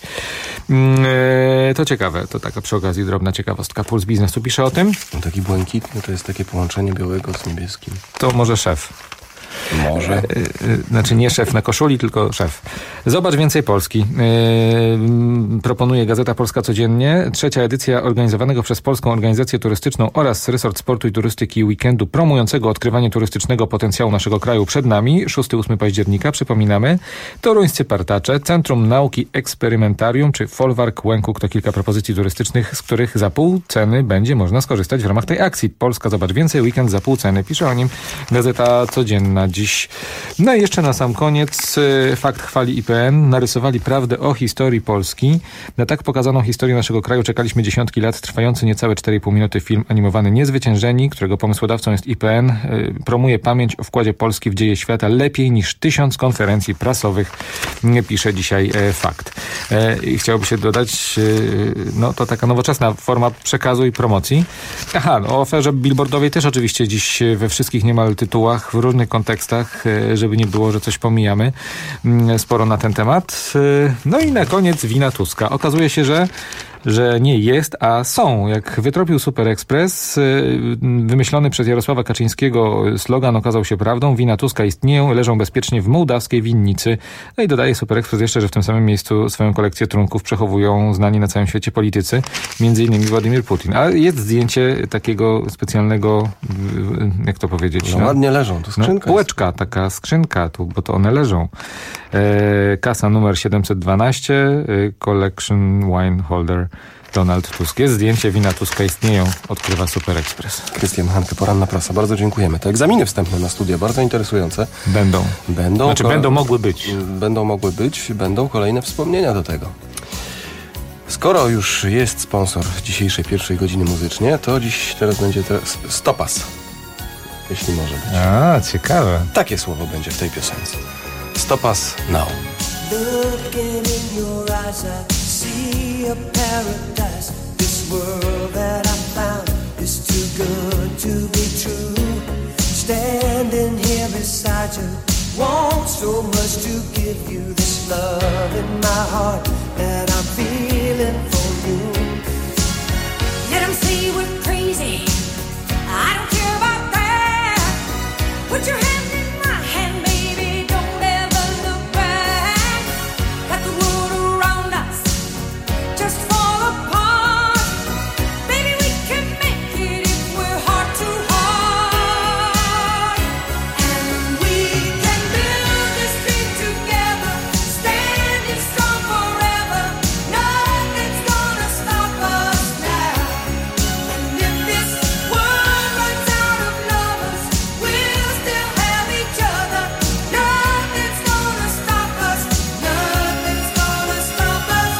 To ciekawe, to taka przy okazji drobna ciekawostka. Puls Biznesu pisze o tym. Taki błękitny to jest takie połączenie białego z niebieskim. To może szef. Może. Znaczy nie szef na koszuli, tylko szef. Zobacz więcej Polski. Proponuje Gazeta Polska codziennie. 3. edycja organizowanego przez Polską Organizację Turystyczną oraz Resort Sportu i Turystyki weekendu promującego odkrywanie turystycznego potencjału naszego kraju przed nami. 6-8 października, przypominamy. Toruńscy partacze, Centrum Nauki Eksperymentarium czy Folwark Łękuk to kilka propozycji turystycznych, z których za pół ceny będzie można skorzystać w ramach tej akcji. Polska Zobacz Więcej, weekend za pół ceny. Pisze o nim Gazeta Codzienna dziś. No i jeszcze na sam koniec fakt chwali IPN. Narysowali prawdę o historii Polski. Na tak pokazaną historię naszego kraju czekaliśmy dziesiątki lat. Trwający niecałe 4,5 minuty film animowany Niezwyciężeni, którego pomysłodawcą jest IPN, promuje pamięć o wkładzie Polski w dzieje świata lepiej niż 1000 konferencji prasowych, pisze dzisiaj Fakt. I chciałoby się dodać, no to taka nowoczesna forma przekazu i promocji. Aha, o aferze billboardowej też oczywiście dziś we wszystkich niemal tytułach, w różnych kontekstach, żeby nie było, że coś pomijamy. Sporo na ten temat. No i na koniec wina Tuska. Okazuje się, że nie jest, a są. Jak wytropił Super Express, wymyślony przez Jarosława Kaczyńskiego slogan okazał się prawdą. Wina Tuska istnieją, leżą bezpiecznie w mołdawskiej winnicy. No i dodaje Super Express jeszcze, że w tym samym miejscu swoją kolekcję trunków przechowują znani na całym świecie politycy, między innymi Władimir Putin. A jest zdjęcie takiego specjalnego, jak to powiedzieć? No ładnie leżą, to skrzynka. Półeczka, taka skrzynka, bo to one leżą. Kasa numer 712, Collection Wine Holder. Donald Tusk. Jest zdjęcie, wina Tuska istnieją, odkrywa Super Express. Krystian Hanke, Poranna Prasa. Bardzo dziękujemy. Te egzaminy wstępne na studia, bardzo interesujące. Będą mogły być. Będą kolejne wspomnienia do tego. Skoro już jest sponsor dzisiejszej pierwszej godziny muzycznie, to teraz będzie Stopas. Jeśli może być. A, ciekawe. Takie słowo będzie w tej piosence. Stopas now. Looking in your eyes, I see a paradise. This world that I found is too good to be true. Standing here beside you, want so much to give you. This love in my heart that I'm feeling for you. Let them say we're crazy, I don't care about that. Put your hand in my hand, baby, don't ever look back. Got the world around us, just fall apart. Baby, we can make it if we're heart to heart. And we can build this dream together, standing strong forever. Nothing's gonna stop us now. And if this world runs out of lovers, we'll still have each other. Nothing's gonna stop us. Nothing's gonna stop us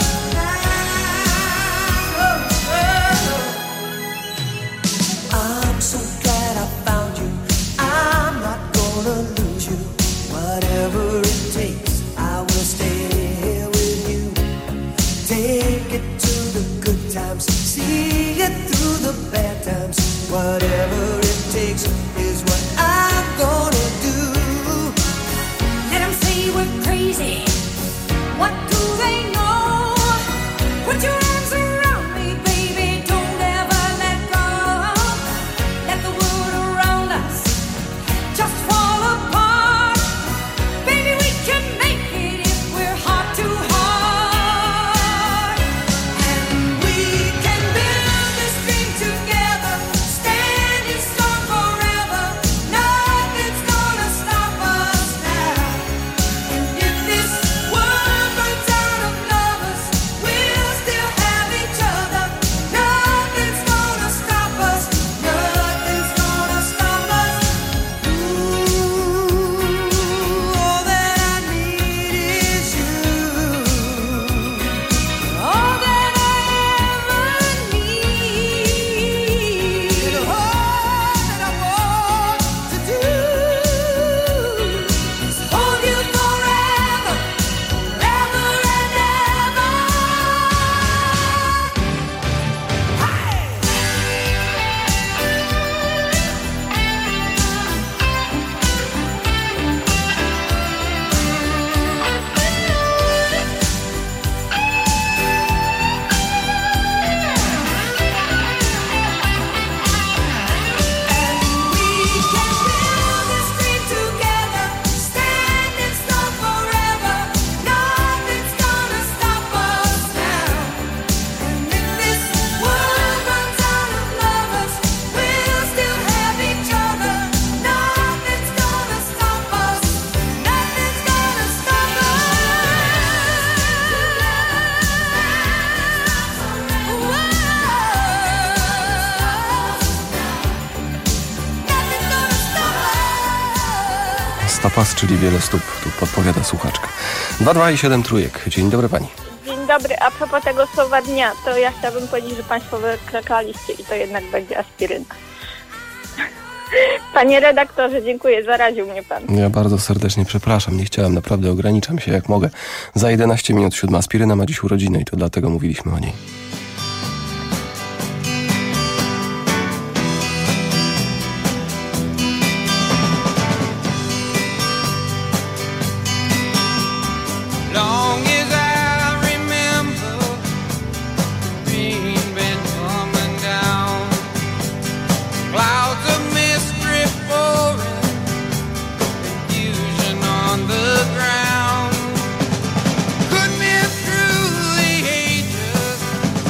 now. I'm so glad I found you. I'm not gonna lose you. Whatever it takes, I will stay here with you. Take it to the good times, see it through the bad times. Whatever it takes is what I'm gonna do. Let them say we're crazy. What do they know? Put your arms around me, baby. Don't ever let go. Let the world around us just fall apart. Baby, we can make it if we're heart to heart. And we can build this dream together, standing strong forever. Nothing's gonna stop us now. And if this world runs out of lovers, we'll still have each other. Nothing's gonna stop us. Nothing's gonna stop us. Ooh, all that I need is you. All that I ever need. All that I want to do is hold you forever, forever and ever. Stopas, czyli wiele stóp, tu podpowiada słuchaczka. 2, i 7 trójek. Dzień dobry pani. Dzień dobry, a propos tego słowa dnia, to ja chciałabym powiedzieć, że Państwo wykrakaliście i to jednak będzie aspiryna. Panie redaktorze, dziękuję, zaraził mnie Pan. Ja bardzo serdecznie przepraszam, nie chciałem, naprawdę ograniczam się jak mogę. Za 11 minut 7. Aspiryna ma dziś urodziny i to dlatego mówiliśmy o niej. Long as I remember, the rain been coming down, clouds of mist drift pouring, confusion on the ground. Could me through the ages,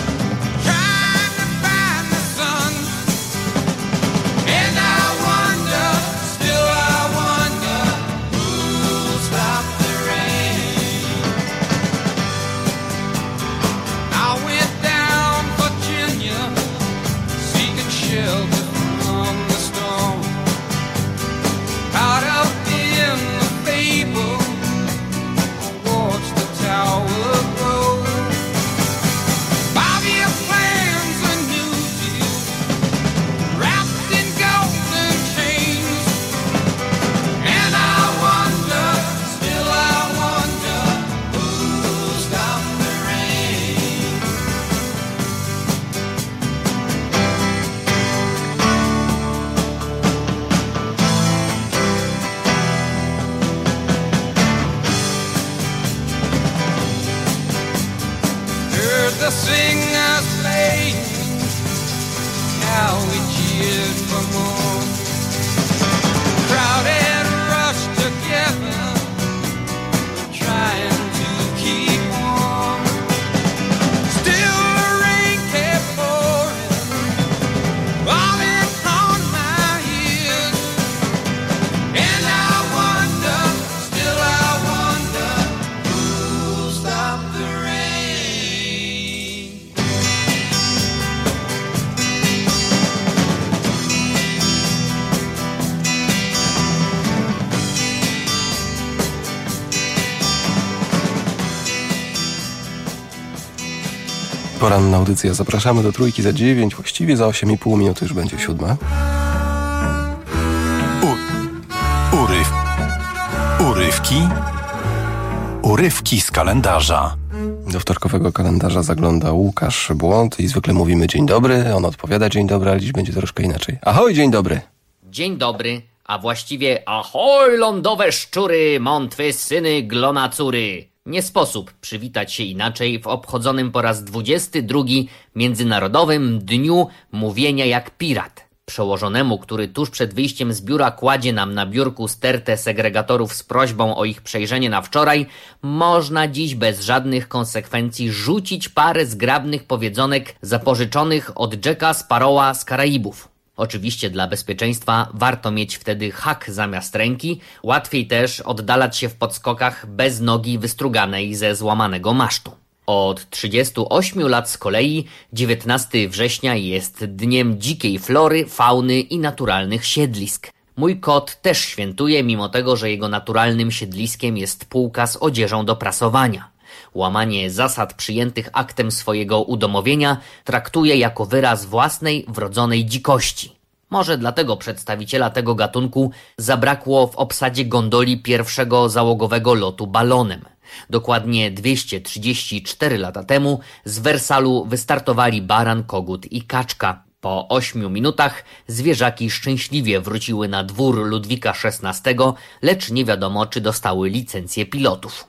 Poranna audycja. Zapraszamy do Trójki za 9, właściwie za 8,5 minuty już będzie 7. Urywki z kalendarza. Do wtorkowego kalendarza zagląda Łukasz Błąd i zwykle mówimy dzień dobry, on odpowiada dzień dobry, ale dziś będzie troszkę inaczej. Ahoj, dzień dobry. Dzień dobry, a właściwie ahoj lądowe szczury, mątwy syny glonacury. Nie sposób przywitać się inaczej w obchodzonym po raz 22 Międzynarodowym Dniu Mówienia jak Pirat. Przełożonemu, który tuż przed wyjściem z biura kładzie nam na biurku stertę segregatorów z prośbą o ich przejrzenie na wczoraj, można dziś bez żadnych konsekwencji rzucić parę zgrabnych powiedzonek zapożyczonych od Jacka Sparrowa z Karaibów. Oczywiście dla bezpieczeństwa warto mieć wtedy hak zamiast ręki, łatwiej też oddalać się w podskokach bez nogi wystruganej ze złamanego masztu. Od 38 lat z kolei 19 września jest dniem dzikiej flory, fauny i naturalnych siedlisk. Mój kot też świętuje, mimo tego, że jego naturalnym siedliskiem jest półka z odzieżą do prasowania. Łamanie zasad przyjętych aktem swojego udomowienia traktuje jako wyraz własnej, wrodzonej dzikości. Może dlatego przedstawiciela tego gatunku zabrakło w obsadzie gondoli pierwszego załogowego lotu balonem. Dokładnie 234 lata temu z Wersalu wystartowali baran, kogut i kaczka. Po 8 minutach zwierzaki szczęśliwie wróciły na dwór Ludwika XVI, lecz nie wiadomo, czy dostały licencję pilotów.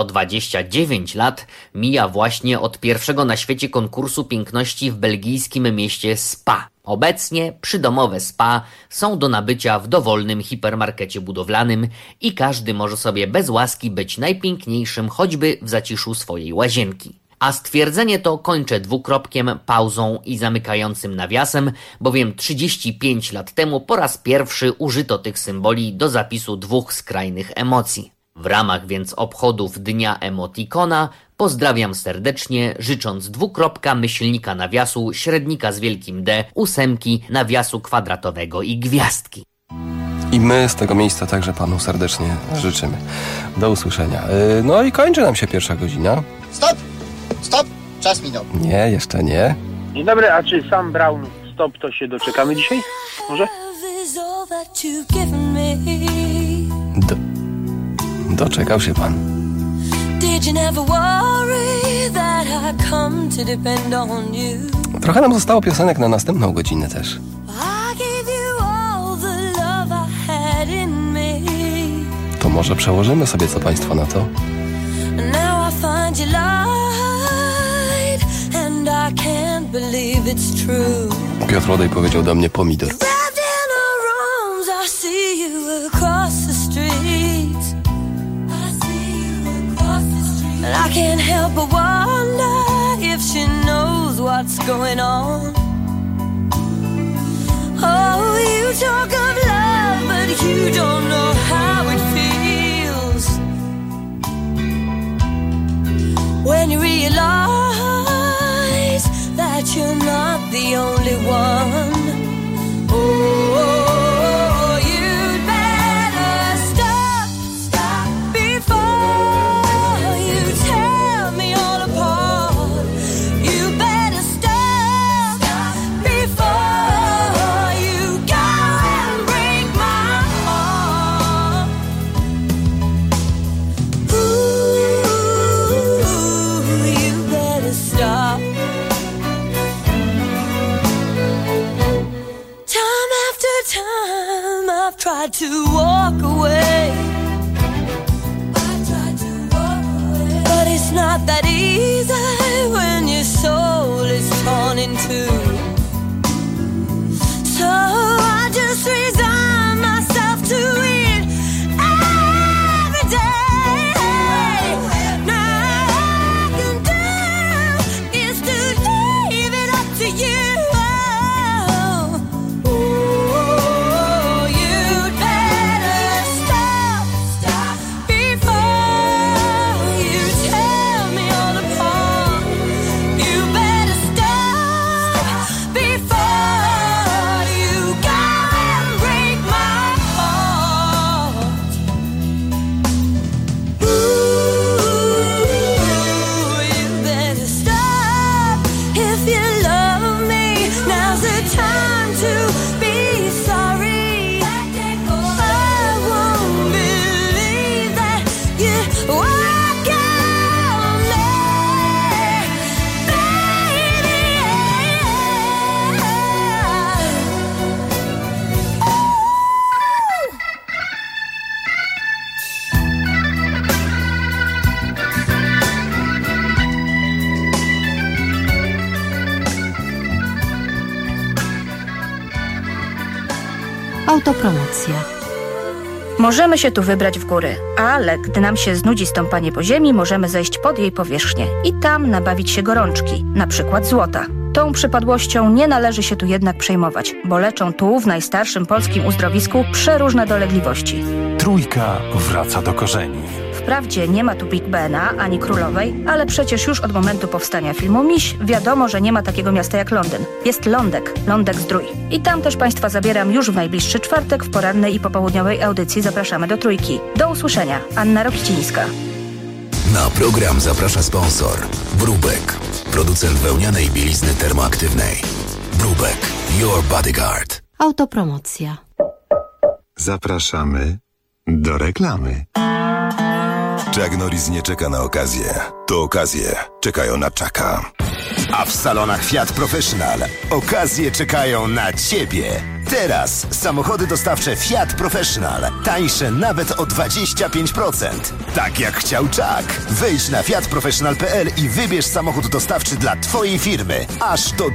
129 lat mija właśnie od pierwszego na świecie konkursu piękności w belgijskim mieście Spa. Obecnie przydomowe spa są do nabycia w dowolnym hipermarkecie budowlanym i każdy może sobie bez łaski być najpiękniejszym choćby w zaciszu swojej łazienki. A stwierdzenie to kończę dwukropkiem, pauzą i zamykającym nawiasem, bowiem 35 lat temu po raz pierwszy użyto tych symboli do zapisu dwóch skrajnych emocji. W ramach więc obchodów Dnia Emotikona pozdrawiam serdecznie, życząc dwukropka, myślnika nawiasu, średnika z wielkim D, 8, nawiasu kwadratowego i gwiazdki. I my z tego miejsca także panu serdecznie życzymy. Do usłyszenia. No i kończy nam się pierwsza godzina. Stop! Czas minął. Nie, jeszcze nie. Dzień dobry, a czy Sam Brown stop to się doczekamy dzisiaj? Może? Doczekał się pan. Trochę nam zostało piosenek na następną godzinę też. To może przełożymy sobie, co państwo na to? Piotr Łodej powiedział do mnie pomidor. I can't help but wonder if she knows what's going on. Oh, you talk of love, but you don't know how it feels when you realize that you're not the only one. Oh, Autopromocja. Możemy się tu wybrać w góry, ale gdy nam się znudzi stąpanie po ziemi, możemy zejść pod jej powierzchnię i tam nabawić się gorączki, na przykład złota. Tą przypadłością nie należy się tu jednak przejmować, bo leczą tu w najstarszym polskim uzdrowisku przeróżne dolegliwości. Trójka wraca do korzeni. Wprawdzie nie ma tu Big Bena ani Królowej, ale przecież już od momentu powstania filmu Miś wiadomo, że nie ma takiego miasta jak Londyn. Jest Lądek Zdrój. I tam też Państwa zabieram już w najbliższy czwartek w porannej i popołudniowej audycji Zapraszamy do Trójki. Do usłyszenia. Anna Rokicińska. Na program zaprasza sponsor Brubek, producent wełnianej bielizny termoaktywnej. Brubek, your bodyguard. Autopromocja. Zapraszamy do reklamy. Chuck Norris nie czeka na okazję. To okazje czekają na Chucka. A w salonach Fiat Professional okazje czekają na Ciebie. Teraz samochody dostawcze Fiat Professional. Tańsze nawet o 25%. Tak jak chciał Chuck. Wejdź na fiatprofessional.pl i wybierz samochód dostawczy dla Twojej firmy. Aż do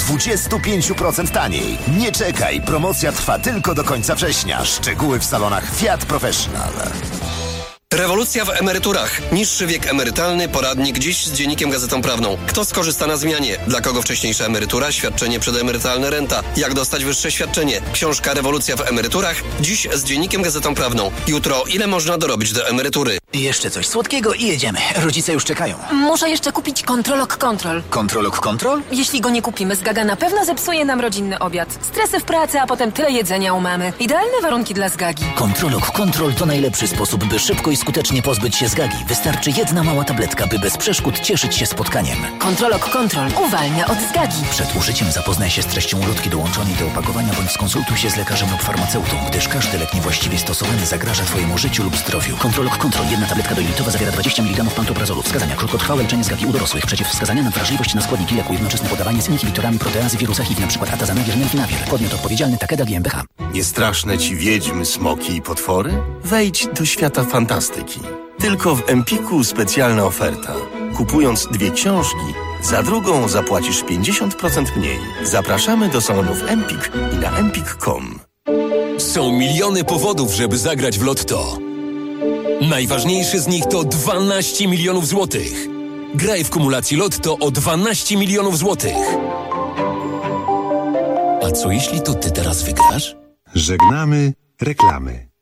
25% taniej. Nie czekaj, promocja trwa tylko do końca września. Szczegóły w salonach Fiat Professional. Rewolucja w emeryturach. Niższy wiek emerytalny, poradnik dziś z Dziennikiem Gazetą Prawną. Kto skorzysta na zmianie? Dla kogo wcześniejsza emerytura? Świadczenie przedemerytalne, renta. Jak dostać wyższe świadczenie? Książka Rewolucja w emeryturach. Dziś z Dziennikiem Gazetą Prawną. Jutro ile można dorobić do emerytury? Jeszcze coś słodkiego i jedziemy. Rodzice już czekają. Muszę jeszcze kupić Kontrolok Kontrol. Kontrolok Kontrol? Jeśli go nie kupimy, Zgaga na pewno zepsuje nam rodzinny obiad. Stresy w pracy, a potem tyle jedzenia u mamy. Idealne warunki dla Zgagi. Kontrolok Kontrol to najlepszy sposób, by szybko i skutecznie pozbyć się zgagi. Wystarczy jedna mała tabletka, by bez przeszkód cieszyć się spotkaniem. Kontrolok Kontrol uwalnia od zgagi. Przed użyciem zapoznaj się z treścią ulotki dołączonej do opakowania bądź skonsultuj się z lekarzem lub farmaceutą, gdyż każdy lek niewłaściwie stosowany zagraża Twojemu życiu lub zdrowiu. Kontrolok Kontrol. Jedna tabletka dojlitowa zawiera 20 mg pantoprazolu. Wskazania: krótkotrwałe leczenie zgagi u dorosłych. Przeciwwskazania na wrażliwość na składniki leku. Jednoczesne podawanie z inhibitorami proteazy wirusa HIV, np. atazanawir, nelfinawir. Podmiot odpowiedzialny: Takeda GmbH. Nie straszne ci wiedźmy, smoki i potwory? Wejdź do świata fantastyki. Tylko w Empiku specjalna oferta. Kupując 2 książki, za drugą zapłacisz 50% mniej. Zapraszamy do salonów Empik i na empik.com. Są miliony powodów, żeby zagrać w Lotto. Najważniejszy z nich to 12 milionów złotych. Graj w kumulacji Lotto o 12 milionów złotych. A co jeśli to ty teraz wygrasz? Żegnamy reklamy.